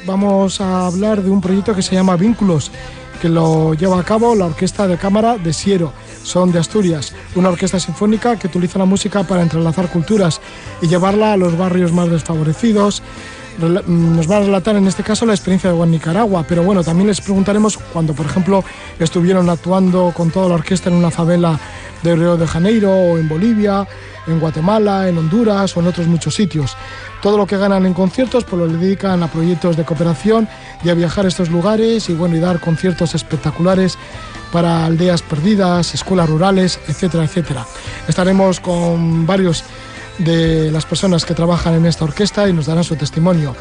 vamos a hablar de un proyecto que se llama Vínculos, que lo lleva a cabo la Orquesta de Cámara de Siero. Son de Asturias, una orquesta sinfónica que utiliza la música para entrelazar culturas y llevarla a los barrios más desfavorecidos. Nos va a relatar en este caso la experiencia de Nicaragua, pero bueno, también les preguntaremos cuando, por ejemplo, estuvieron actuando con toda la orquesta en una favela de Río de Janeiro, o en Bolivia, en Guatemala, en Honduras o en otros muchos sitios. Todo lo que ganan en conciertos pues lo dedican a proyectos de cooperación y a viajar a estos lugares y bueno, y dar conciertos espectaculares para aldeas perdidas, escuelas rurales, etcétera, etcétera. Estaremos con varios de las personas que trabajan en esta orquesta y nos darán su testimonio.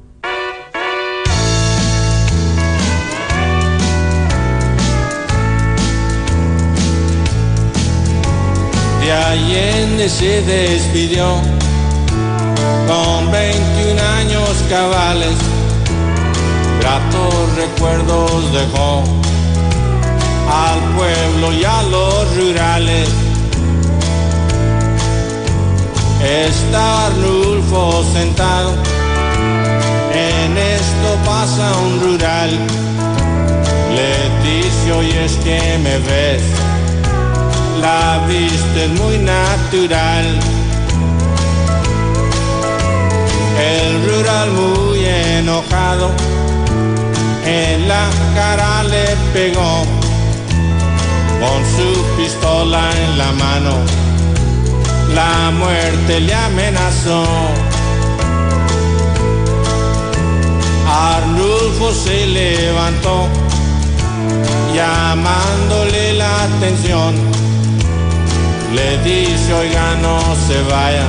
De Allende se despidió con 21 años cabales, gratos recuerdos dejó al pueblo y a los rurales. Está Arnulfo sentado, en esto pasa un rural. Le dice, oye, es que me ves, la vista es muy natural. El rural muy enojado, en la cara le pegó, con su pistola en la mano, la muerte le amenazó. Arnulfo se levantó, llamándole la atención. Le dice, oiga, no se vaya,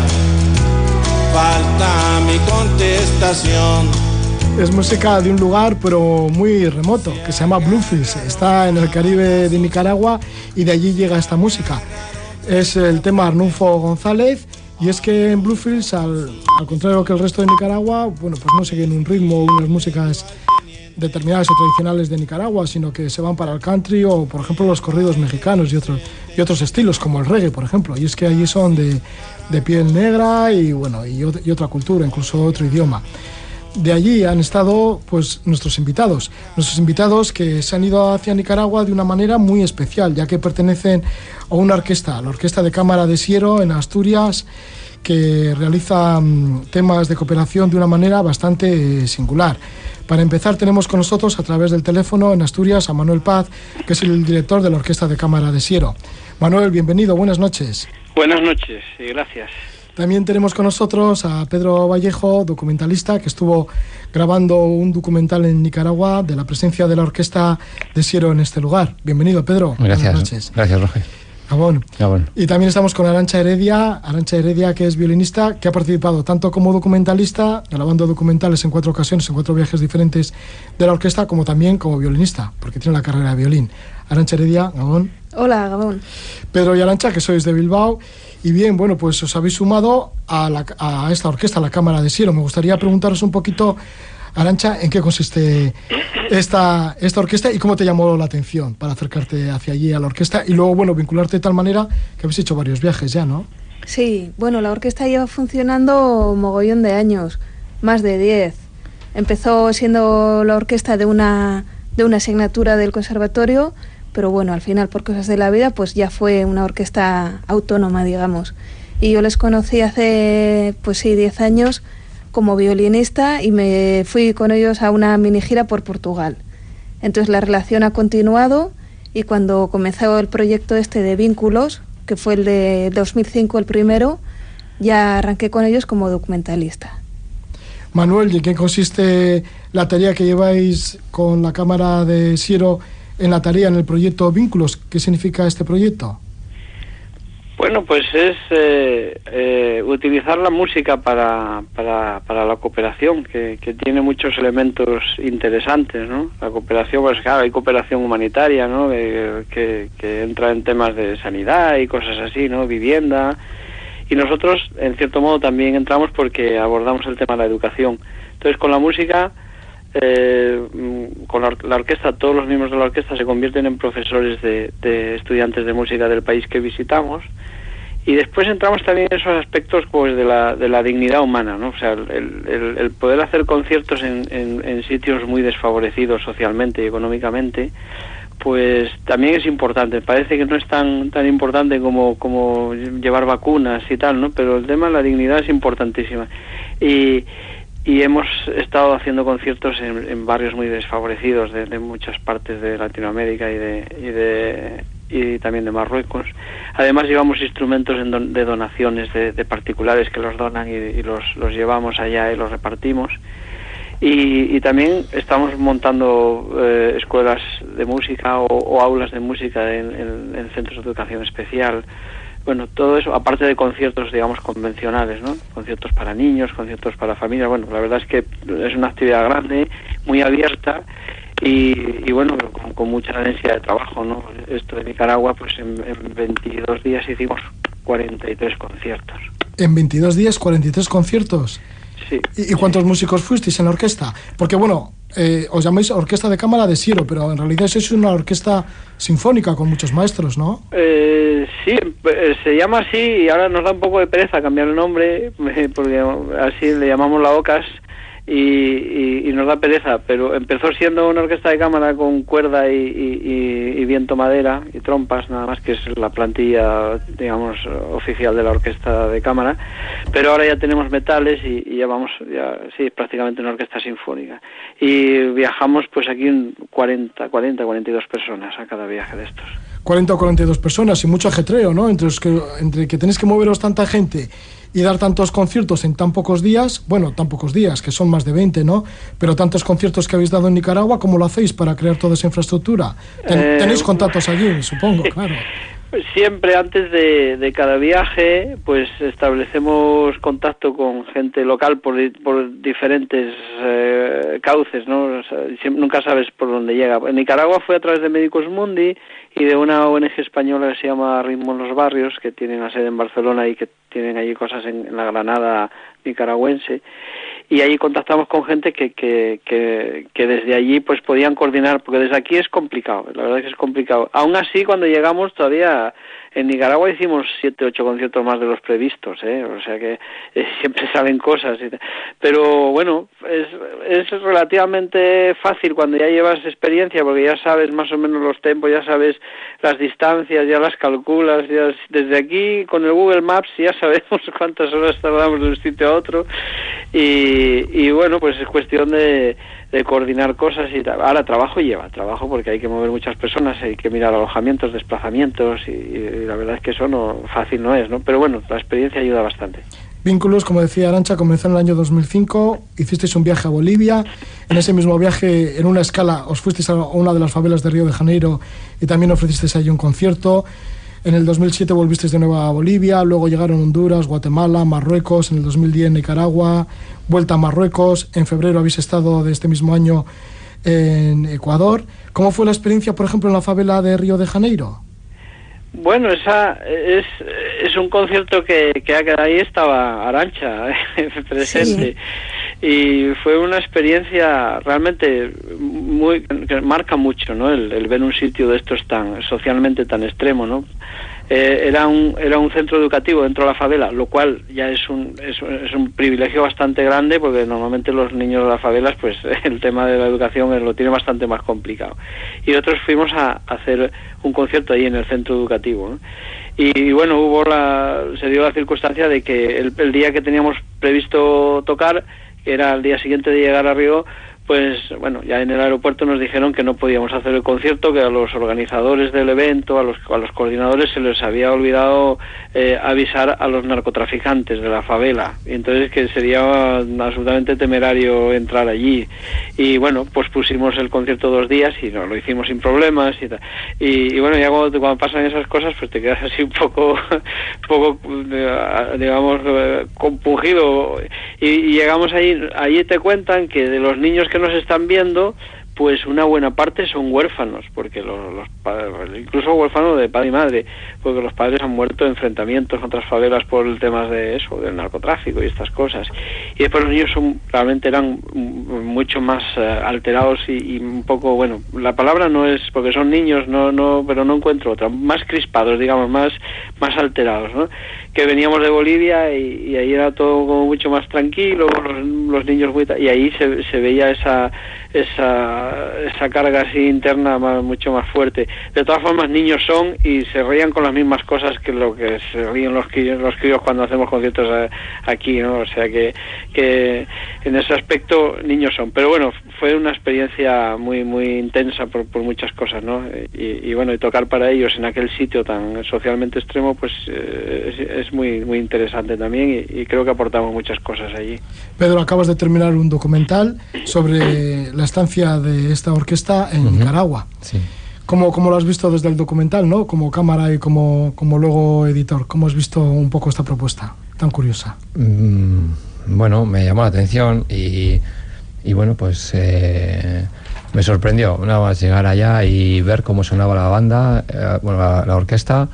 falta mi contestación. Es música de un lugar pero muy remoto, que se llama Bluefields. Está en el Caribe de Nicaragua y de allí llega esta música. Es el tema Arnulfo González, y es que en Bluefields, al contrario que el resto de Nicaragua, bueno, pues no siguen un ritmo, unas músicas determinadas o tradicionales de Nicaragua, sino que se van para el country o, por ejemplo, los corridos mexicanos y otros estilos, como el reggae, por ejemplo. Y es que allí son de piel negra y, bueno, y otra cultura, incluso otro idioma. De allí han estado pues nuestros invitados que se han ido hacia Nicaragua de una manera muy especial, ya que pertenecen a una orquesta, la Orquesta de Cámara de Siero en Asturias, que realiza temas de cooperación de una manera bastante singular. Para empezar, tenemos con nosotros a través del teléfono en Asturias a Manuel Paz, que es el director de la Orquesta de Cámara de Siero. Manuel, bienvenido, buenas noches. Buenas noches y gracias. También tenemos con nosotros a Pedro Vallejo, documentalista, que estuvo grabando un documental en Nicaragua de la presencia de la Orquesta de Siero en este lugar. Bienvenido, Pedro. Gracias. Buenas noches. Gracias, Roger. Gabón. Gabón. Y también estamos con Arantxa Heredia, que es violinista, que ha participado tanto como documentalista, grabando documentales en 4 ocasiones, en 4 viajes diferentes de la orquesta, como también como violinista, porque tiene la carrera de violín. Arantxa Heredia, Gabón. Hola, Gabón. Pedro y Arantxa, que sois de Bilbao. Y bien, bueno, pues os habéis sumado a esta orquesta, a la Cámara de Siero. Me gustaría preguntaros un poquito, Arantxa, en qué consiste esta orquesta y cómo te llamó la atención para acercarte hacia allí a la orquesta y luego, bueno, vincularte de tal manera que habéis hecho varios viajes ya, ¿no? Sí, bueno, la orquesta lleva funcionando mogollón de años, más de 10. Empezó siendo la orquesta de una asignatura del conservatorio, pero bueno, al final, por cosas de la vida, pues ya fue una orquesta autónoma, digamos. Y yo les conocí hace, pues sí, 10 años como violinista y me fui con ellos a una mini gira por Portugal. Entonces la relación ha continuado y cuando comenzó el proyecto este de Vínculos, que fue el de 2005 el primero, ya arranqué con ellos como documentalista. Manuel, ¿y en qué consiste la tarea que lleváis con la Cámara de Siero en el proyecto Vínculos? ¿Qué significa este proyecto? Bueno, pues es utilizar la música para la cooperación, que tiene muchos elementos interesantes, ¿no? La cooperación, pues claro, hay cooperación humanitaria, ¿no? Que entra en temas de sanidad y cosas así, ¿no? Vivienda. Y nosotros, en cierto modo, también entramos porque abordamos el tema de la educación. Entonces, con la música, con la orquesta, todos los miembros de la orquesta se convierten en profesores de estudiantes de música del país que visitamos, Y después entramos también en esos aspectos pues de la dignidad humana, ¿no? O sea, el poder hacer conciertos en sitios muy desfavorecidos socialmente y económicamente, pues también es importante. Parece que no es tan importante como llevar vacunas y tal, ¿no? Pero el tema de la dignidad es importantísima. Y hemos estado haciendo conciertos en barrios muy desfavorecidos de muchas partes de Latinoamérica y también de Marruecos. Además llevamos instrumentos de donaciones de particulares que los donan y los llevamos allá y los repartimos. Y también estamos montando escuelas de música o aulas de música en centros de educación especial. Bueno, todo eso, aparte de conciertos, digamos, convencionales, ¿no? Conciertos para niños, conciertos para familias. Bueno, la verdad es que es una actividad grande, muy abierta y bueno, con mucha densidad de trabajo, ¿no? Esto de Nicaragua, pues en 22 días hicimos 43 conciertos. ¿En 22 días 43 conciertos? Sí. ¿Y cuántos músicos fuisteis en la orquesta? Porque, bueno, os llamáis Orquesta de Cámara de Siero, pero en realidad es una orquesta sinfónica con muchos maestros, ¿no? Sí, se llama así y ahora nos da un poco de pereza cambiar el nombre, porque así le llamamos la OCAS y nos da pereza, pero empezó siendo una orquesta de cámara con cuerda y viento madera y trompas, nada más, que es la plantilla, digamos, oficial de la orquesta de cámara, pero ahora ya tenemos metales y sí, prácticamente una orquesta sinfónica. Y viajamos pues aquí en 42 personas a cada viaje de estos. 40 o 42 personas y mucho ajetreo, ¿no? Entre que tenéis que moveros tanta gente y dar tantos conciertos en tan pocos días, que son más de 20, ¿no? Pero tantos conciertos que habéis dado en Nicaragua, ¿cómo lo hacéis para crear toda esa infraestructura? Tenéis contactos allí, supongo, claro. Siempre antes de cada viaje, pues establecemos contacto con gente local por diferentes cauces, ¿no? O sea, nunca sabes por dónde llega. En Nicaragua fue a través de Médicos Mundi y de una ONG española que se llama Ritmo en los Barrios, que tienen la sede en Barcelona y que tienen allí cosas en la Granada nicaragüense. Y ahí contactamos con gente que desde allí pues podían coordinar, porque desde aquí es complicado, la verdad es que es complicado. Aún así, cuando llegamos todavía en Nicaragua hicimos 7, 8 conciertos más de los previstos, o sea que siempre salen cosas. Pero bueno, es relativamente fácil cuando ya llevas experiencia, porque ya sabes más o menos los tempos, ya sabes las distancias, ya las calculas, ya desde aquí con el Google Maps ya sabemos cuántas horas tardamos de un sitio a otro y bueno, pues es cuestión de coordinar cosas y tal. Ahora trabajo porque hay que mover muchas personas, hay que mirar alojamientos, desplazamientos y la verdad es que eso fácil no es, ¿no? Pero bueno, la experiencia ayuda bastante. Vínculos, como decía Arantxa, comenzó en el año 2005, hicisteis un viaje a Bolivia, en ese mismo viaje, en una escala, os fuisteis a una de las favelas de Río de Janeiro y también ofrecisteis allí un concierto. En el 2007 volvisteis de nuevo a Bolivia, luego llegaron Honduras, Guatemala, Marruecos, en el 2010 Nicaragua, vuelta a Marruecos, en febrero habéis estado de este mismo año en Ecuador. ¿Cómo fue la experiencia, por ejemplo, en la favela de Río de Janeiro? Bueno, esa es un concierto que ahí estaba Arantxa presente. Sí. Y fue una experiencia realmente que marca mucho, ¿no? El ver un sitio de estos socialmente tan extremo, ¿no? Era un centro educativo dentro de la favela, lo cual ya es un privilegio bastante grande, porque normalmente los niños de las favelas, pues el tema de la educación lo tiene bastante más complicado. Y nosotros fuimos a hacer un concierto ahí en el centro educativo, ¿no? Y bueno, se dio la circunstancia de que el día que teníamos previsto tocar, que era el día siguiente de llegar a Río, pues bueno, ya en el aeropuerto nos dijeron que no podíamos hacer el concierto, que a los organizadores del evento, a los coordinadores se les había olvidado avisar a los narcotraficantes de la favela, y entonces que sería absolutamente temerario entrar allí. Y bueno, pues pusimos el concierto 2 días y lo hicimos sin problemas y tal. Y bueno, ya cuando pasan esas cosas, pues te quedas así un poco digamos, compungido. Y llegamos allí te cuentan que de los niños que nos están viendo, pues una buena parte son huérfanos, porque los padres, incluso huérfanos de padre y madre, porque los padres han muerto en enfrentamientos con otras favelas por el tema de eso, del narcotráfico y estas cosas. Y después los niños realmente eran mucho más alterados y un poco, bueno, la palabra no es, porque son niños, pero no encuentro otra, más crispados, digamos, más alterados, ¿no? Que veníamos de Bolivia y ahí era todo como mucho más tranquilo, los niños y ahí se veía esa carga así interna mucho más fuerte. De todas formas, niños son y se reían con las mismas cosas que lo que se ríen los críos cuando hacemos conciertos aquí, ¿no? O sea que en ese aspecto niños son. Pero bueno, fue una experiencia muy muy intensa por muchas cosas, ¿no? Y bueno, y tocar para ellos en aquel sitio tan socialmente extremo, pues es muy muy interesante también y creo que aportamos muchas cosas allí. Pedro, acabas de terminar un documental sobre la estancia de esta orquesta en Nicaragua. Sí. ¿Cómo lo has visto desde el documental, ¿no? Como cámara y como luego editor? ¿Cómo has visto un poco esta propuesta tan curiosa? Bueno, me llamó la atención y bueno, pues me sorprendió nada más llegar allá y ver cómo sonaba la banda, la orquesta.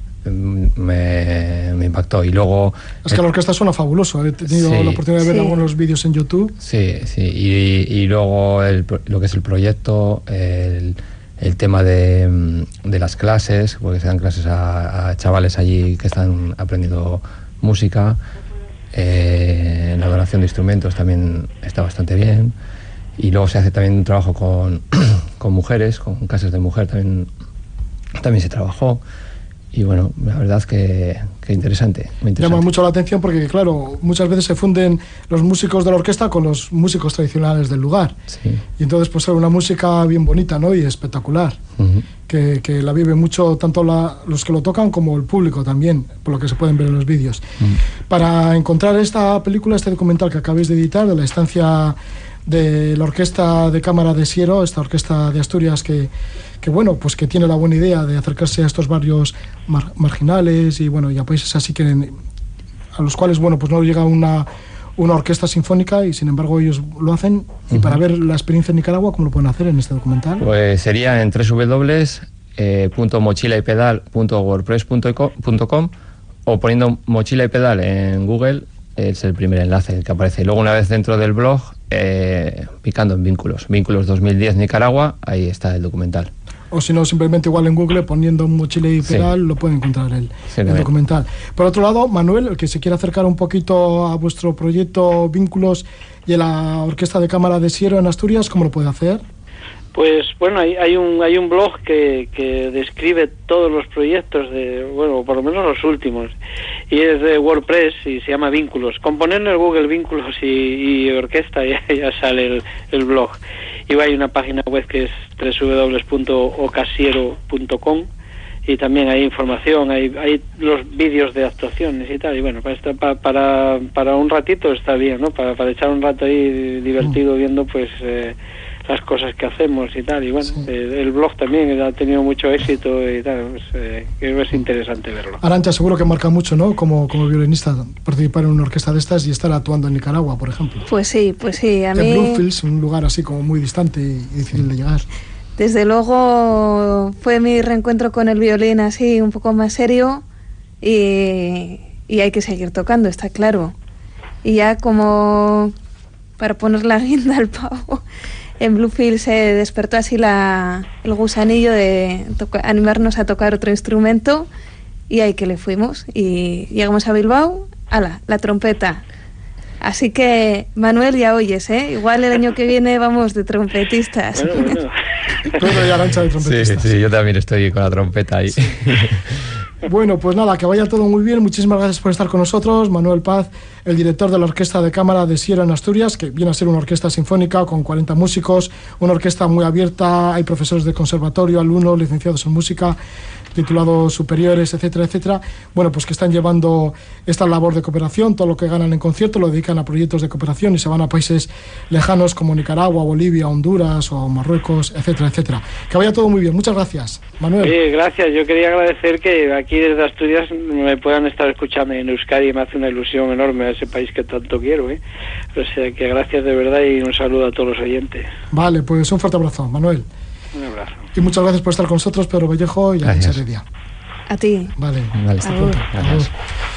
Me impactó. Y luego es que la orquesta suena fabuloso. He tenido la oportunidad de ver algunos vídeos en YouTube. Sí. Y luego lo que es el proyecto, el tema de las clases, porque se dan clases a chavales allí que están aprendiendo música. La donación de instrumentos también está bastante bien. Y luego se hace también un trabajo con mujeres, con casas de mujer también se trabajó. Y bueno, la verdad es que interesante, muy interesante. Llama mucho la atención porque, claro, muchas veces se funden los músicos de la orquesta con los músicos tradicionales del lugar. Sí. Y entonces pues es una música bien bonita, ¿no? Y espectacular. Que la vive mucho tanto los que lo tocan como el público también, por lo que se pueden ver en los vídeos. Para encontrar esta película, este documental que acabáis de editar, de la estancia de la Orquesta de Cámara de Siero, esta orquesta de Asturias que bueno, pues que tiene la buena idea de acercarse a estos barrios marginales y bueno, y a países así que a los cuales bueno, pues no llega una orquesta sinfónica y sin embargo ellos lo hacen. Y para ver la experiencia en Nicaragua, ¿cómo lo pueden hacer en este documental? Pues sería en www.mochilaypedal.wordpress.com o poniendo Mochila y Pedal en Google. Es el primer enlace que aparece. Y luego, una vez dentro del blog, picando en Vínculos 2010 Nicaragua, ahí está el documental. O si no, simplemente igual en Google, poniendo Mochila y Pedal, lo pueden encontrar el documental. Por otro lado, Manuel, el que se quiera acercar un poquito a vuestro proyecto Vínculos y a la Orquesta de Cámara de Siero en Asturias, ¿cómo lo puede hacer? Pues bueno, hay un blog que describe todos los proyectos bueno, por lo menos los últimos, y es de WordPress y se llama Vínculos. Con poner en el Google Vínculos y orquesta ya sale el blog. Y hay una página web que es www.ocasiero.com y también hay información, hay los vídeos de actuaciones y tal, y bueno, para un ratito está bien, ¿no? Para echar un rato ahí divertido viendo pues las cosas que hacemos y tal, y bueno, el blog también ha tenido mucho éxito y tal, pues, creo que es interesante verlo. Arantxa, seguro que marca mucho, ¿no? Como violinista, participar en una orquesta de estas y estar actuando en Nicaragua, por ejemplo. Pues sí, a mí... Bluefields, un lugar así como muy distante y difícil de llegar. Desde luego fue mi reencuentro con el violín así, un poco más serio, y hay que seguir tocando, está claro. Y ya como para poner la guinda al pavo... En Bluefields se despertó así el gusanillo de animarnos a tocar otro instrumento y ahí que le fuimos y llegamos a Bilbao, la trompeta. Así que, Manuel, ya oyes, igual el año que viene vamos de trompetistas. Bueno. Pedro y Arantxa de trompetistas. Sí, yo también estoy con la trompeta ahí. Sí. Bueno, pues nada, que vaya todo muy bien. Muchísimas gracias por estar con nosotros. Manuel Paz, el director de la Orquesta de Cámara de Siero en Asturias, que viene a ser una orquesta sinfónica con 40 músicos, una orquesta muy abierta, hay profesores de conservatorio, alumnos, licenciados en música, titulados superiores, etcétera, etcétera. Bueno, pues que están llevando esta labor de cooperación, todo lo que ganan en concierto lo dedican a proyectos de cooperación y se van a países lejanos como Nicaragua, Bolivia, Honduras o Marruecos, etcétera, etcétera. Que vaya todo muy bien. Muchas gracias, Manuel. Sí, gracias. Yo quería agradecer que aquí desde Asturias me puedan estar escuchando en Euskadi, me hace una ilusión enorme. ese país que tanto quiero, ¿eh? O sea que gracias de verdad y un saludo a todos los oyentes. Vale, pues un fuerte abrazo, Manuel. Un abrazo. Y muchas gracias por estar con nosotros, Pedro Vallejo y la Heredia. A ti. Vale, Vale, hasta pronto. gracias. Adiós.